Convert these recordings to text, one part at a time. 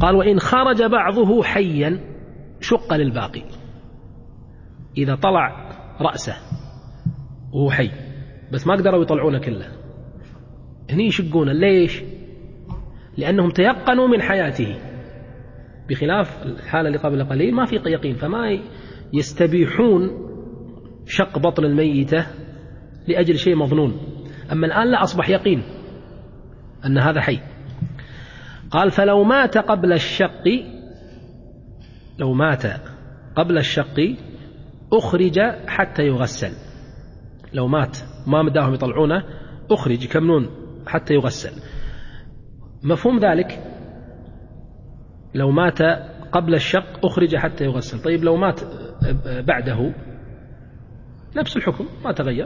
قال وإن خرج بعضه حيا شق للباقي. إذا طلع رأسه وهو حي بس ما قدروا يطلعونه كله، هني يشقونه. ليش؟ لأنهم تيقنوا من حياته، بخلاف الحالة اللي قبل قليل ما في يقين، فما يستبيحون شق بطن الميتة لأجل شيء مظنون. أما الآن لا، أصبح يقين أن هذا حي. قال فلو مات قبل الشق، لو مات قبل الشق أخرج حتى يغسل. لو مات ما مداهم يطلعونه أخرج يكملون حتى يغسل. مفهوم ذلك؟ لو مات قبل الشق أخرج حتى يغسل. طيب لو مات بعده نفس الحكم ما تغير.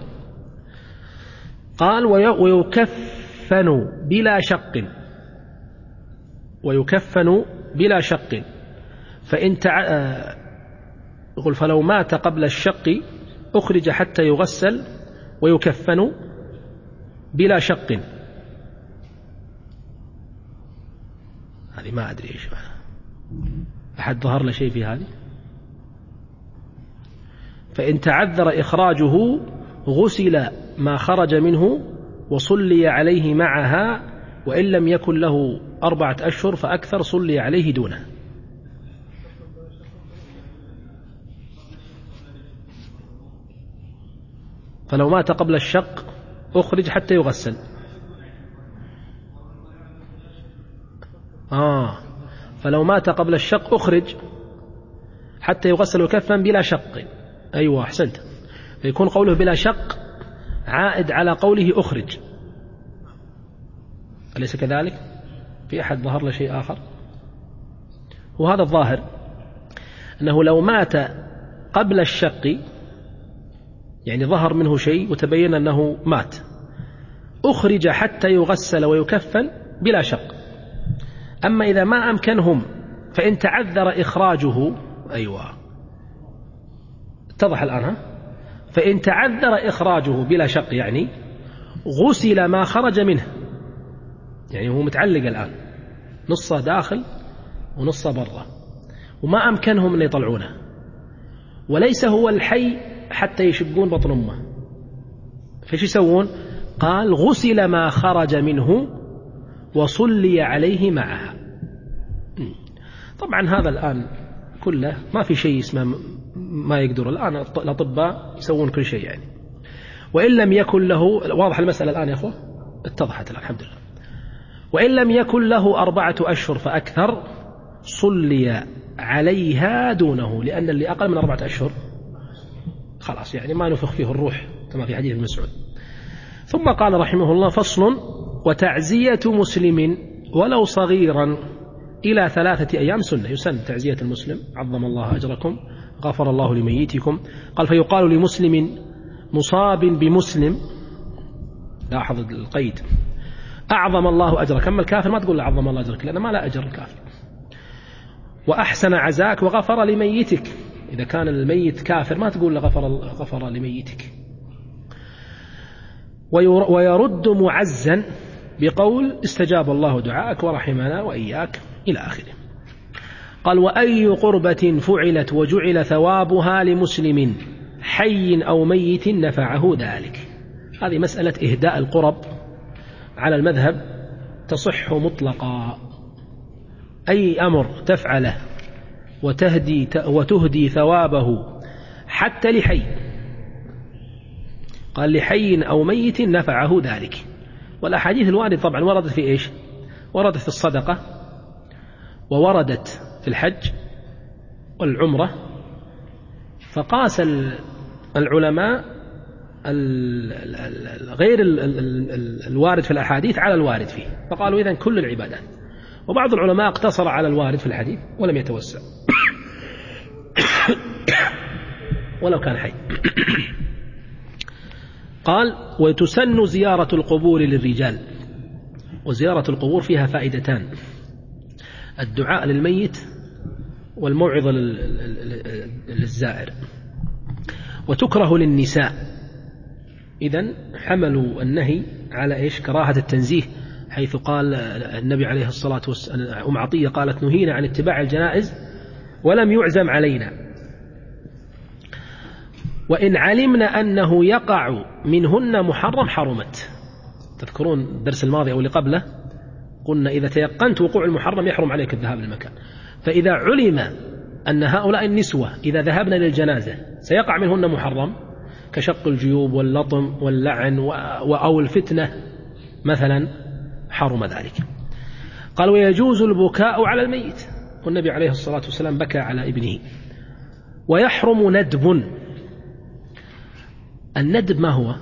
قال ويكفن بلا شق، ويكفن بلا شق. يقول فلو مات قبل الشق أخرج حتى يغسل ويكفن بلا شق. هذه ما أدري إيش معنى، أحد ظهر له شيء في هذه؟ فإن تعذر إخراجه غسل ما خرج منه وصلي عليه معها، وإن لم يكن له 4 أشهر فأكثر صلي عليه دونه. فلو مات قبل الشق أخرج حتى يغسل. فلو مات قبل الشق أخرج حتى يغسل ويكفن بلا شق. أيوة أحسنت. فيكون قوله بلا شق عائد على قوله أخرج، أليس كذلك؟ في أحد ظهر له شيء آخر؟ وهذا الظاهر أنه لو مات قبل الشق يعني ظهر منه شيء وتبين أنه مات، أخرج حتى يغسل ويكفن بلا شق. أما إذا ما أمكنهم فإن تعذر إخراجه، أيوة اتضح الآن، ها؟ فإن تعذر إخراجه بلا شق يعني غسل ما خرج منه، يعني هو متعلق الآن نصه داخل ونصه برا وما أمكنهم أن يطلعونه، وليس هو الحي حتى يشقون بطن أمه، فإيش يسوون؟ قال غسل ما خرج منه وصلي عليه معها. طبعا هذا الآن كله ما في شيء اسمه ما يقدر، الآن الأطباء يسوون كل شيء يعني. وإن لم يكن له، واضح المسألة الآن يا أخوة؟ اتضحت الآن الحمد لله. وإن لم يكن له 4 أشهر فأكثر صلي عليها دونه، لأن اللي أقل من 4 أشهر خلاص يعني ما نفخ فيه الروح كما في حديث ابن مسعود. ثم قال رحمه الله فصل: وتعزية مسلم ولو صغيرا إلى 3 أيام سنة. يسن تعزية المسلم، عظم الله أجركم، غفر الله لميتكم. قال فيقال لمسلم مصاب بمسلم، لاحظ القيد، أعظم الله أجرك. أما الكافر ما تقول عظم الله أجرك لأنه ما لا أجر الكافر. وأحسن عزاك وغفر لميتك، إذا كان الميت كافر ما تقول غفر لميتك. ويرد معزا بقول استجاب الله دعاءك ورحمنا وإياك إلى آخره. قال وأي قربة فعلت وجعل ثوابها لمسلم حي أو ميت نفعه ذلك. هذه مسألة إهداء القرب على المذهب تصح مطلقا، أي أمر تفعله وتهدي ثوابه حتى لحي، قال لحي أو ميت نفعه ذلك. والأحاديث الواردة طبعا وردت في إيش؟ وردت في الصدقة، ووردت في الحج والعمرة. فقاس العلماء غير الوارد في الأحاديث على الوارد فيه، فقالوا إذن كل العبادات. وبعض العلماء اقتصر على الوارد في الحديث ولم يتوسع ولو كان حي. قال وتسن زيارة القبور للرجال. وزيارة القبور فيها فائدتان: الدعاء للميت والموعظة للزائر. وتكره للنساء، إذن حملوا النهي على إيش؟ كراهة التنزيه حيث قال النبي عليه الصلاة والسلام، أم عطية قالت: نهينا عن اتباع الجنائز ولم يعزم علينا، وإن علمنا أنه يقع منهن محرم حرمت. تذكرون الدرس الماضي أو اللي قبله قلنا إذا تيقنت وقوع المحرم يحرم عليك الذهاب للمكان. فإذا علم أن هؤلاء النسوة إذا ذهبنا للجنازة سيقع منهن محرم كشق الجيوب واللطم واللعن أو الفتنة مثلا، حرم ذلك. قال: ويجوز البكاء على الميت، والنبي عليه الصلاة والسلام بكى على ابنه. ويحرم ندب. الندب ما هو؟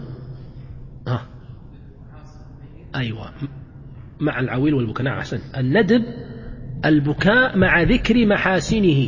أيوة، مع العويل والبكاء. نعم، أحسن. الندب البكاء مع ذكر محاسنه،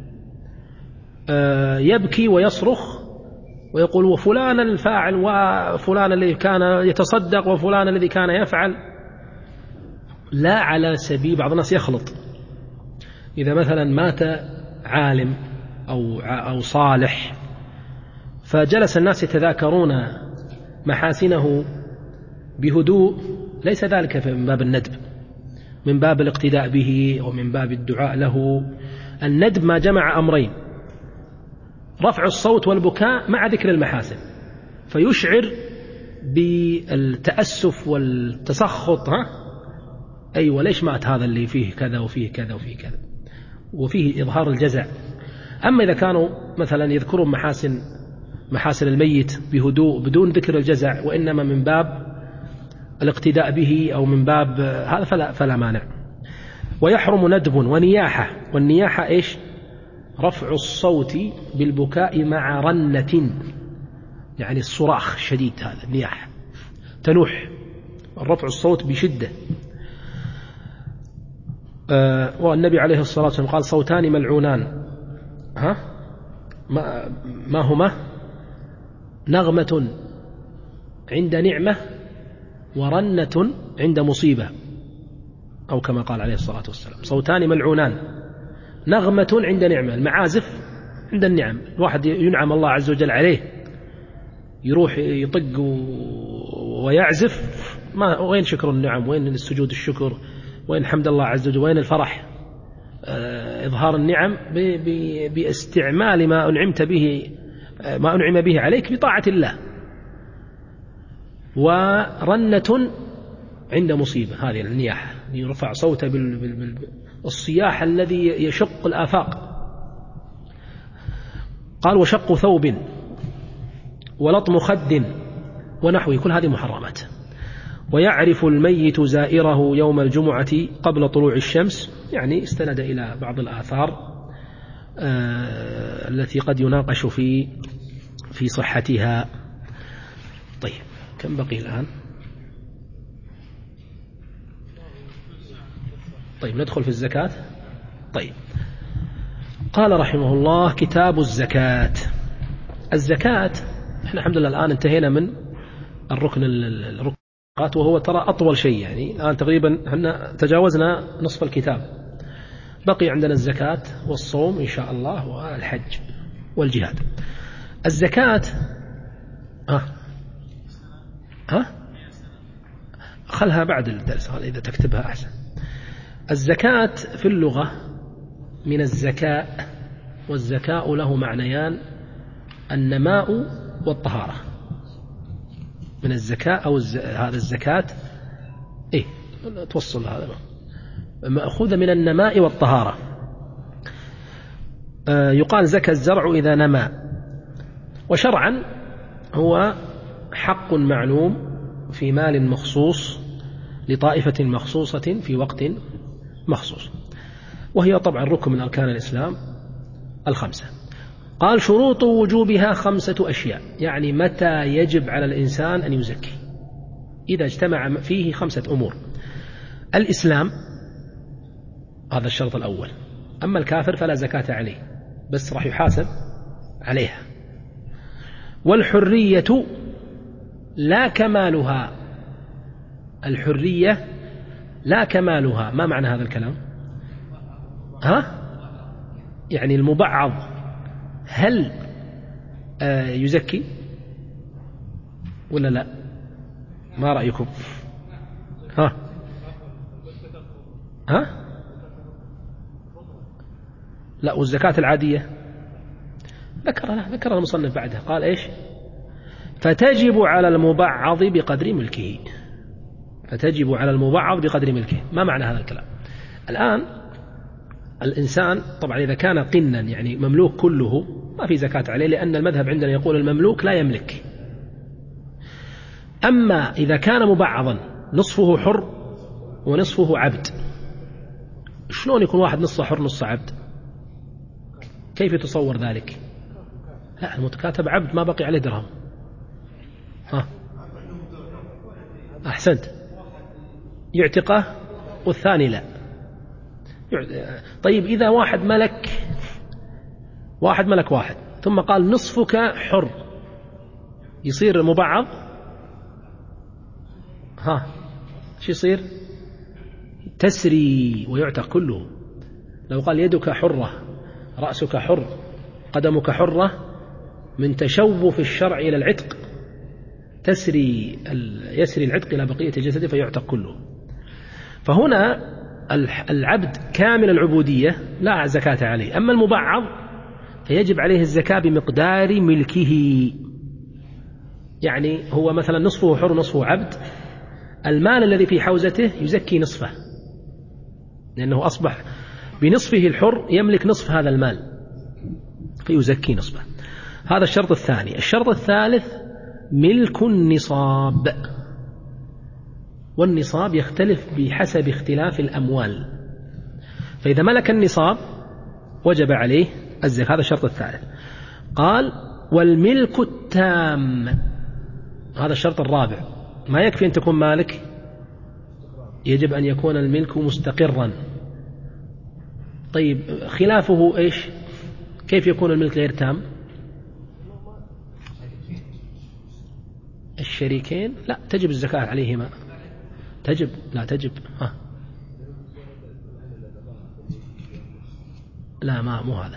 يبكي ويصرخ ويقول: وفلان الفاعل، وفلان الذي كان يتصدق، وفلان الذي كان يفعل. لا على سبيل بعض الناس يخلط، إذا مثلا مات عالم أو صالح فجلس الناس يتذاكرون محاسنه بهدوء، ليس ذلك من باب الندب، من باب الاقتداء به ومن باب الدعاء له. الندب ما جمع أمرين: رفع الصوت والبكاء مع ذكر المحاسن، فيشعر بالتأسف والتسخط. أيوة، ليش مات هذا اللي فيه كذا وفيه كذا وفيه كذا، وفيه إظهار الجزع. أما إذا كانوا مثلا يذكرون محاسن الميت بهدوء بدون ذكر الجزع، وإنما من باب الاقتداء به أو من باب هذا فلا مانع. ويحرم ندب ونياحة. والنياحة إيش؟ رفع الصوت بالبكاء مع رنة، يعني الصراخ الشديد، هذا النياحة، تنوح، رفع الصوت بشدة. والنبي عليه الصلاة والسلام قال: صوتان ملعونان، ما هما؟ نغمة عند نعمة، ورنة عند مصيبة، أو كما قال عليه الصلاة والسلام: صوتان ملعونان، نغمة عند نعمة، المعازف عند النعم، الواحد ينعم الله عز وجل عليه يروح يطق ويعزف، وين شكر النعم؟ وين السجود الشكر؟ وين حمد الله عز وجل؟ وين الفرح؟ إظهار النعم باستعمال ما أنعم به عليك بطاعة الله. ورنة عند مصيبة، هذه النياحة، يرفع صوته بالصياح الذي يشق الآفاق. قال: وشق ثوب ولطم خد ونحوه، كل هذه محرمات. ويعرف الميت زائره يوم الجمعة قبل طلوع الشمس، يعني استند إلى بعض الآثار التي قد يناقش في صحتها. طيب، كم بقي الآن؟ طيب، ندخل في الزكاة. طيب، قال رحمه الله: كتاب الزكاة. الزكاة، احنا الحمد لله الآن انتهينا من الركن، وهو ترى أطول شيء، يعني الآن تقريبا احنا تجاوزنا نصف الكتاب. بقي عندنا الزكاة والصوم إن شاء الله والحج والجهاد. الزكاة خلها بعد الدرس، إذا تكتبها أحسن. الزكاة في اللغة من الزكاء، والزكاء له معنيان: النماء والطهارة. من الزكاء أو هذا الزكاة توصل هذا مأخوذة من النماء والطهارة. يقال زكى الزرع إذا نمى. وشرعا هو حق معلوم في مال مخصوص لطائفة مخصوصة في وقت مخصوص، وهي طبعا ركن من أركان الإسلام الخمسة. قال: شروط وجوبها 5 أشياء، يعني متى يجب على الإنسان أن يزكي؟ إذا اجتمع فيه 5 أمور: الإسلام، هذا الشرط الأول، أما الكافر فلا زكاة عليه، بس راح يحاسب عليها. والحرية لا كمالها، الحرية لا كمالها. ما معنى هذا الكلام؟ يعني المبعض هل يزكي ولا لا؟ ما رأيكم؟ ها؟ لا، والزكاة العادية ذكر المصنف بعدها قال إيش؟ فتجب على المبعض بقدر ملكه. فتجب على المبعض بقدر ملكه. ما معنى هذا الكلام؟ الآن الإنسان طبعا إذا كان قنا يعني مملوك كله ما في زكاة عليه، لأن المذهب عندنا يقول المملوك لا يملك. أما إذا كان مبعضا نصفه حر ونصفه عبد، شلون يكون واحد نصه حر نصه عبد؟ كيف يتصور ذلك؟ لا، المتكاتب عبد ما بقي عليه درهم. ها، أحسنت، يعتقه والثاني لا. طيب إذا واحد ملك واحد ثم قال نصفك حر، يصير مبعض؟ ها، شو يصير؟ تسري ويعتق كله. لو قال يدك حرة رأسك حر قدمك حرة، من تشوف الشرع إلى العتق يسري العتق إلى بقية الجسد فيعتق كله. فهنا العبد كامل العبودية لا زكاة عليه. أما المبعض فيجب عليه الزكاة بمقدار ملكه، يعني هو مثلا نصفه حر ونصفه عبد، المال الذي في حوزته يزكي نصفه، لأنه أصبح بنصفه الحر يملك نصف هذا المال فيزكي نصفه. هذا الشرط الثاني. الشرط الثالث ملك النصاب، والنصاب يختلف بحسب اختلاف الأموال، فإذا ملك النصاب وجب عليه الزكاة. هذا الشرط الثالث. قال والملك التام، هذا الشرط الرابع. ما يكفي أن تكون مالك، يجب أن يكون الملك مستقرا. طيب خلافه إيش؟ كيف يكون الملك غير تام؟ الشريكين لا تجب الزكاة عليهما. تجب لا تجب. لا ما مو هذا.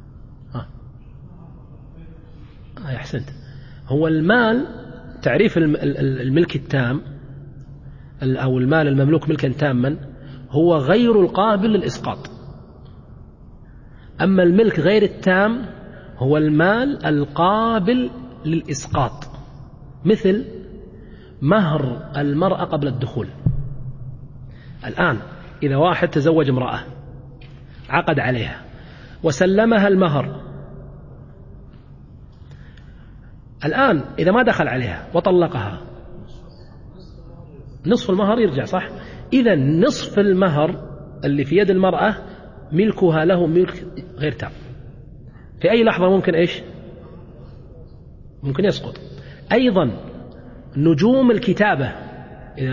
أحسنت. هو المال، تعريف الملك التام أو المال المملوك ملكا تاما هو غير القابل للإسقاط. أما الملك غير التام هو المال القابل للإسقاط، مثل مهر المرأة قبل الدخول. الآن إذا واحد تزوج امرأة عقد عليها وسلمها المهر، الآن إذا ما دخل عليها وطلقها نصف المهر يرجع، صح؟ إذا نصف المهر اللي في يد المرأة ملكها له ملك غير تام، في أي لحظة ممكن إيش؟ ممكن يسقط. أيضا نجوم الكتابة، إذا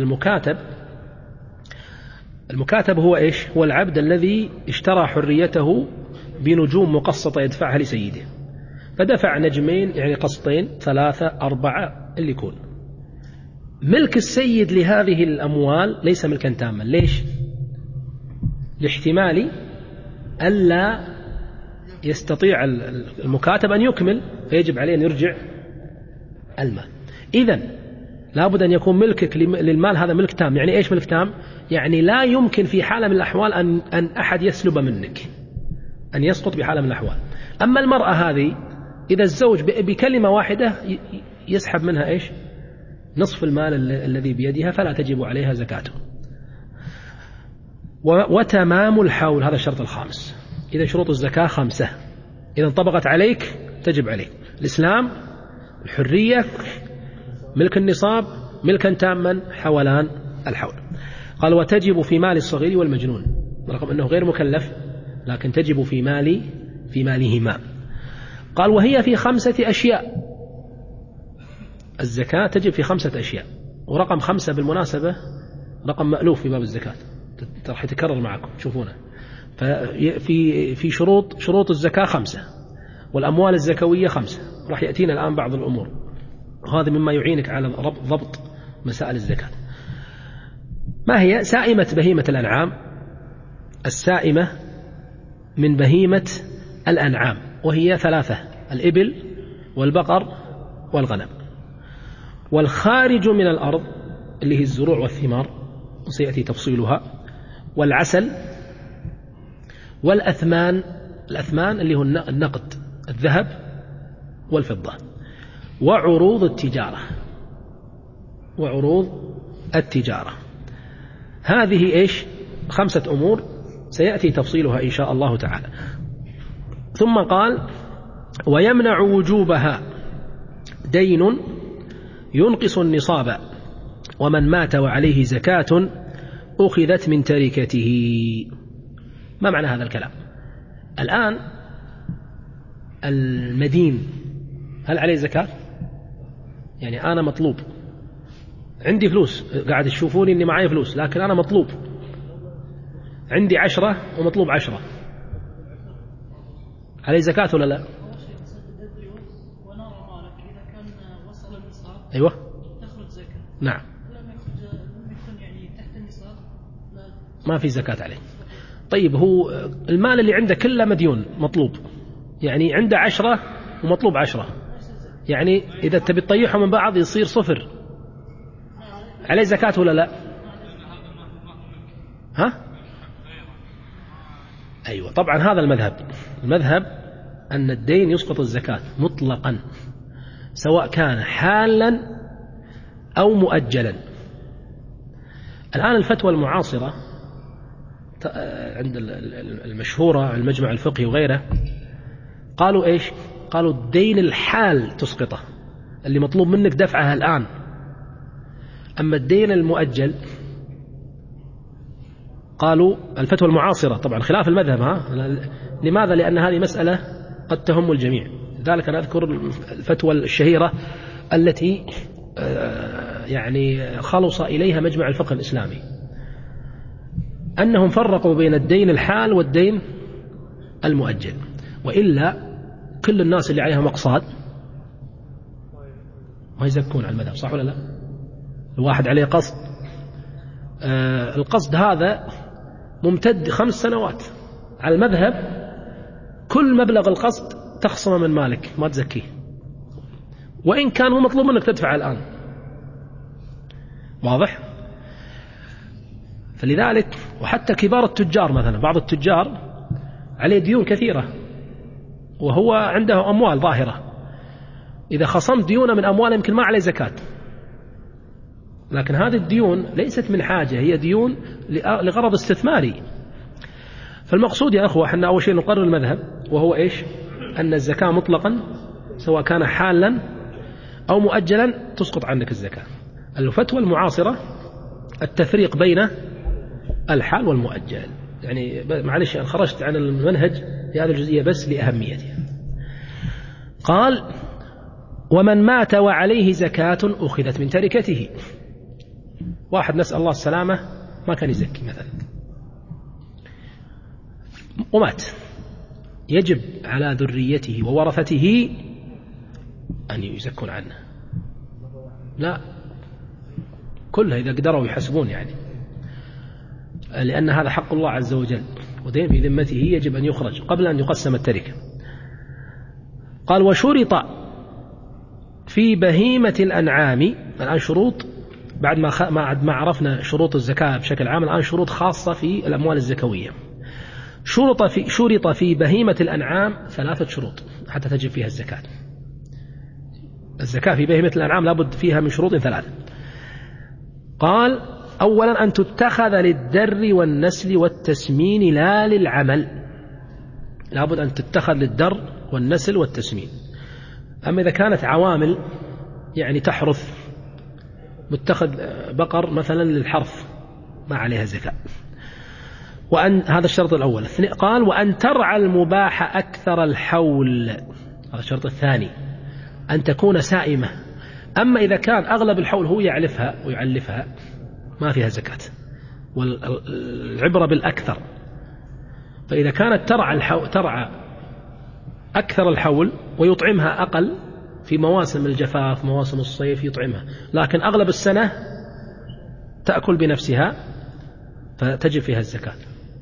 المكاتب هو إيش؟ هو العبد الذي اشترى حريته بنجوم مقسطة يدفعها لسيده، فدفع نجمين يعني قسطين 3 4 اللي يكون. ملك السيد لهذه الأموال ليس ملكا تاما. ليش؟ لاحتمال ألا يستطيع المكاتب أن يكمل، فيجب عليه أن يرجع المال. إذن لابد أن يكون ملكك للمال هذا ملك تام. يعني إيش ملك تام؟ يعني لا يمكن في حالة من الأحوال أن أحد يسلب منك، أن يسقط بحالة من الأحوال. أما المرأة هذه إذا الزوج بكلمة واحدة يسحب منها إيش؟ نصف المال الذي بيدها، فلا تجب عليها زكاته. وتمام الحول، هذا الشرط الخامس. إذا شروط الزكاة 5 إذا انطبقت عليك تجب عليك: الإسلام، الحرية، ملك النصاب، ملكا تاما، حولان الحول. قال وتجب في مال الصغير والمجنون، رغم أنه غير مكلف لكن تجب في مالهما. قال وهي في 5 أشياء. الزكاة تجب في 5 أشياء، ورقم 5 بالمناسبة رقم مألوف في باب الزكاة، راح يتكرر معكم تشوفونه. في شروط الزكاة 5، والأموال الزكوية 5. راح يأتينا الآن بعض الأمور، وهذا مما يعينك على ضبط مسائل الزكاة. ما هي؟ سائمة بهيمة الأنعام، السائمة من بهيمة الأنعام، وهي 3: الإبل والبقر والغنم. والخارج من الأرض اللي هي الزروع والثمار، وسيأتي تفصيلها. والعسل والأثمان، الأثمان اللي هو النقد، الذهب والفضة، وعروض التجارة، وعروض التجارة. هذه إيش؟ 5 أمور سيأتي تفصيلها إن شاء الله تعالى. ثم قال: ويمنع وجوبها دين ينقص النصاب، ومن مات وعليه زكاة أخذت من تركته. ما معنى هذا الكلام؟ الآن المدين هل عليه زكاة؟ يعني أنا مطلوب، عندي فلوس، قاعد تشوفوني إني معي فلوس، لكن أنا مطلوب، عندي 10 ومطلوب 10، عليه زكاة ولا لا؟ أيوة تخرج زكاة. نعم. ما في زكاة عليه. طيب هو المال اللي عنده كله مديون مطلوب، يعني عنده 10 ومطلوب 10، يعني إذا تبي تطيحهم من بعض يصير 0، عليه زكاة ولا لا؟ ها؟ أيوة طبعا هذا المذهب أن الدين يسقط الزكاة مطلقا، سواء كان حالا أو مؤجلا. الآن الفتوى المعاصرة عند المشهورة المجمع الفقهي وغيره قالوا إيش؟ قالوا الدين الحال تسقطه، اللي مطلوب منك دفعها الآن. أما الدين المؤجل قالوا الفتوى المعاصرة طبعا خلاف المذهب. لماذا؟ لأن هذه مسألة قد تهم الجميع، لذلك أنا أذكر الفتوى الشهيرة التي يعني خلص إليها مجمع الفقه الإسلامي، أنهم فرقوا بين الدين الحال والدين المؤجل، وإلا كل الناس اللي عليها مقصاد ما يزكون على المذهب، صح ولا لا؟ الواحد عليه قصد، القصد هذا ممتد 5 سنوات، على المذهب كل مبلغ القصد تخصمه من مالك ما تزكيه، وإن كان هو مطلوب منك تدفع الآن. واضح؟ فلذلك وحتى كبار التجار مثلا، بعض التجار عليه ديون كثيرة وهو عنده أموال ظاهرة، إذا خصمت ديونه من أمواله يمكن ما عليه زكاة، لكن هذه الديون ليست من حاجة، هي ديون لغرض استثماري. فالمقصود يا أخوة أحنا أول شيء نقرر المذهب، وهو إيش؟ أن الزكاة مطلقا سواء كان حالا أو مؤجلا تسقط عنك الزكاة. الفتوى المعاصرة التفريق بين الحال والمؤجل، يعني معلش أنا خرجت عن المنهج في هذه الجزئية بس لأهميتها. قال: ومن مات وعليه زكاة أخذت من تركته. واحد نسأل الله السلامة ما كان يزكي مثلا ومات، يجب على ذريته وورثته أن يزكون عنه؟ لا، كلها إذا قدروا يحسبون، يعني لأن هذا حق الله عز وجل ودين في ذمته يجب أن يخرج قبل أن يقسم التركة. قال: وشرط في بهيمة الأنعام. الآن شروط، بعد ما عرفنا شروط الزكاة بشكل عام، الآن شروط خاصة في الأموال الزكوية. شرط في بهيمة الأنعام 3 شروط حتى تجب فيها الزكاة. الزكاة في بهيمة الأنعام لابد فيها من شروط 3. قال: أولا أن تتخذ للدر والنسل والتسمين لا للعمل، لابد أن تتخذ للدر والنسل والتسمين. أما إذا كانت عوامل يعني تحرث، متخذ بقر مثلا للحرث ما عليها زكاة. هذا الشرط الأول. قال: وأن ترعى المباح أكثر الحول، هذا الشرط الثاني، أن تكون سائمة. أما إذا كان أغلب الحول هو يعلفها ويعلفها ما فيها زكاة، والعبرة بالأكثر. فإذا كانت ترعى أكثر الحول ويطعمها أقل في مواسم الجفاف مواسم الصيف يطعمها، لكن أغلب السنة تأكل بنفسها فتجب فيها الزكاة.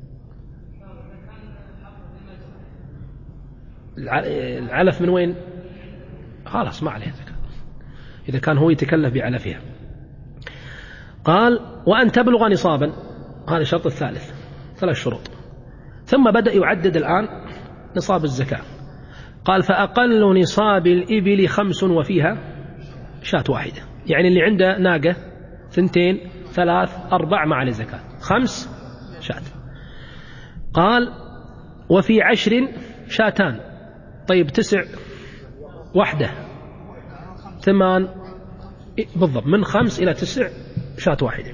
العلف من وين؟ خلاص ما عليها زكاة إذا كان هو يتكلف بعلفها. قال: وأن تبلغ نصابا، هذا الشرط الثالث. 3 شروط. ثم بدأ يعدد الآن نصاب الزكاة. قال فأقل نصاب الإبل 5 وفيها شاة واحدة، يعني اللي عنده ناقة 2 3 4 ما عليه زكاة، 5 شاة. قال وفي 10 شاتان، طيب 9 واحدة 8 بالضبط، من 5 إلى 9 شاة واحدة.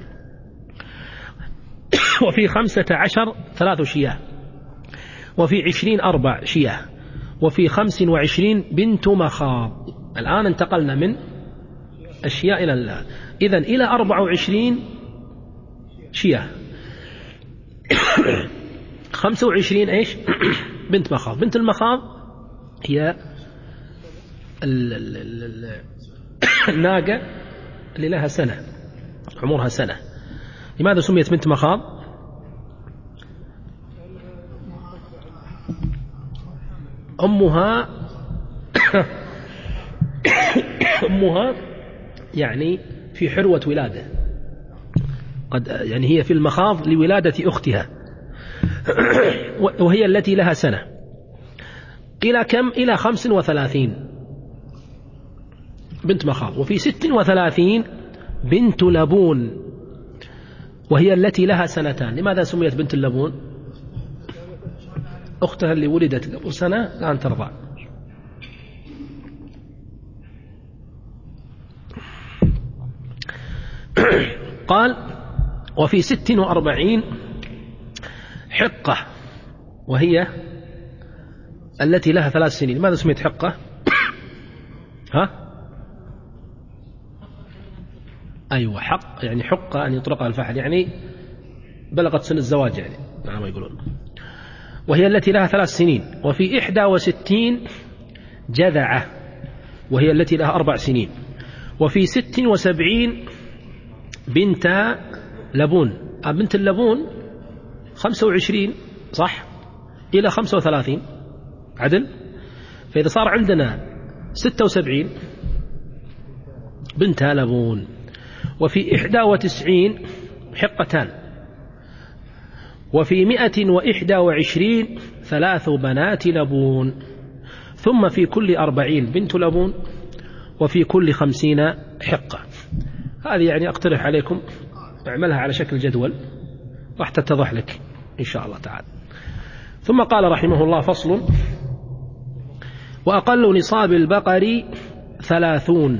وفي 15 3 شياه، وفي 20 4 شياه، وفي 25 بنت مخاض. الآن انتقلنا من الشياه إذن إلى 24 شياه. 25 إيش؟ بنت مخاض. بنت المخاض هي الناقة اللي لها سنة، عمرها سنة. لماذا سميت بنت مخاض؟ أمها يعني في حروة ولادة، قد يعني هي في المخاض لولادة أختها، وهي التي لها سنة. إلى كم؟ إلى 35 بنت مخاض. وفي 36 بنت لبون، وهي التي لها 2 سنين. لماذا سميت بنت اللبون؟ أختها اللي ولدت قبل سنة الآن ترضع. قال وفي 46 حقة، وهي التي لها 3 سنين. لماذا سميت حقة؟ أيوة، حق يعني حقة أن يطلقها الفحل، يعني بلغت سن الزواج، يعني ما يقولون. وهي التي لها 3 سنين. وفي 61 جذعة، وهي التي لها 4 سنين. وفي 76 بنت لبون. بنت اللبون 25 صح إلى 35 عدل، فإذا صار عندنا 76 بنت لبون. وفي 91 حقتان. وفي 121 3 بنات لبون. ثم في كل 40 بنت لبون، وفي كل 50 حقة. هذه يعني أقترح عليكم اعملها على شكل جدول راح تتضح لك إن شاء الله تعالى. ثم قال رحمه الله فصل: وأقل نصاب البقر 30.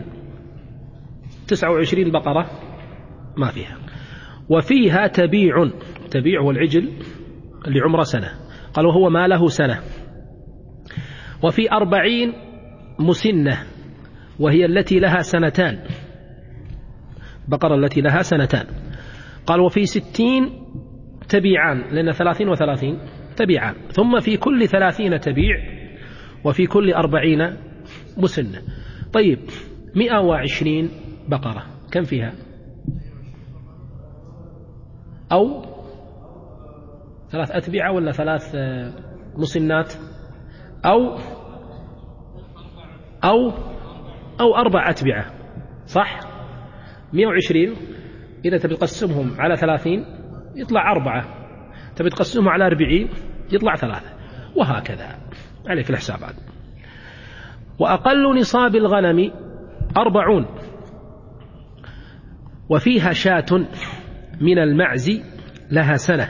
29 البقرة ما فيها. وفيها تبيع. تبيع هو العجل اللي عمره سنة، قال وهو ما له سنة. وفي 40 مسنة، وهي التي لها 2 سنين، بقرة التي لها 2 سنين. قال وفي 60 تبيعان، لأن 30 و30 تبيعان. ثم في كل 30 تبيع، وفي كل 40 مسنة. طيب 120 بقرة كم فيها؟ أو 3 أتبعة ولا 3 مسنات أو 4 أتبعة صح؟ 120 إذا تبي تقسمهم على 30 يطلع 4، تبي تقسمهم على 40 يطلع 3، وهكذا عليك الحساب هذا. وأقل نصاب الغنم 40. وفيها شاة من المعز لها 1 سنة،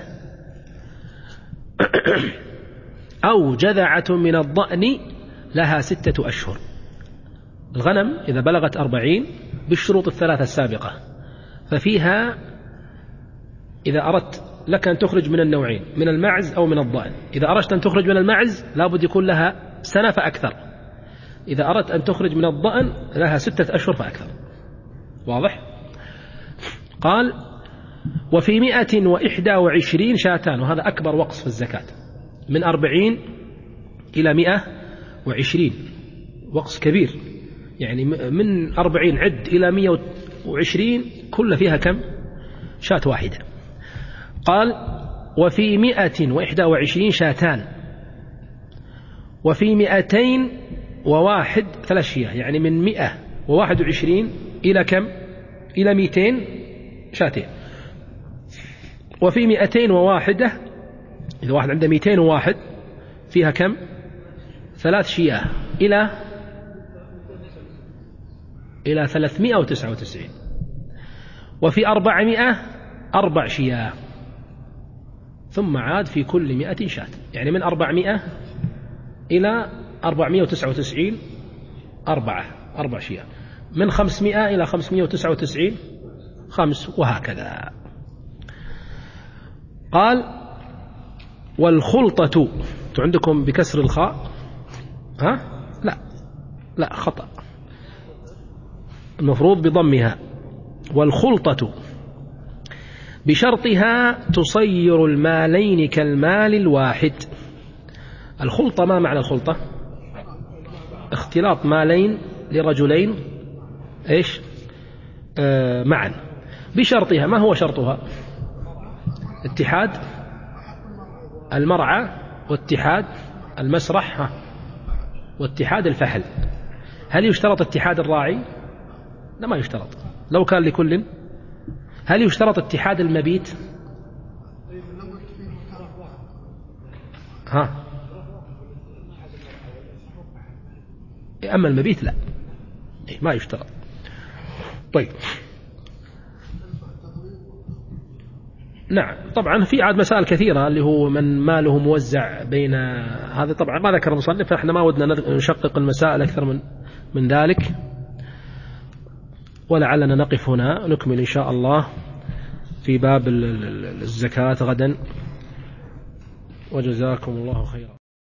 أو جذعة من الضأن لها 6 أشهر. الغنم إذا بلغت 40 بالشروط 3 السابقة، ففيها إذا أردت لك أن تخرج من النوعين، من المعز أو من الضأن. إذا أردت أن تخرج من المعز لابد يكون لها 1 سنة فأكثر، إذا أردت أن تخرج من الضأن لها 6 أشهر فأكثر. واضح؟ قال وفي 121 شاتان، وهذا أكبر وقص في الزكاة، من 40 إلى 120 وقص كبير، يعني من 40 عد إلى 120 كل فيها كم؟ شاة واحدة. قال وفي 121 شاتان، وفي 201 3 شياه، يعني من 121 إلى كم؟ إلى 200 شاتين. وفي 201 إذا واحد عنده 201 فيها كم؟ 3 شياه إلى 399. وفي 400 4 شياه، ثم عاد في كل 100 شاة. يعني من 400 إلى 499 4 شياه، من 500 إلى 599 5، وهكذا. قال والخلطة عندكم بكسر الخاء؟ ها؟ لا خطأ، المفروض بضمها. والخلطة بشرطها تصير المالين كالمال الواحد. الخلطة ما معنى الخلطة؟ اختلاط مالين لرجلين ايش معا. بشرطها، ما هو شرطها؟ اتحاد المرعى، واتحاد المسرح، واتحاد الفحل. هل يشترط اتحاد الراعي؟ لا، ما يشترط لو كان لكل. هل يشترط اتحاد المبيت؟ أما المبيت لا، ما يشترط. طيب، نعم طبعا في عاد مسائل كثيرة، اللي هو من ماله موزع بين هذا، طبعا ما ذكر المصنف، فإحنا ما ودنا نشقق المسائل أكثر من ذلك، ولعلنا نقف هنا، نكمل إن شاء الله في باب الزكاة غدا، وجزاكم الله خيرا.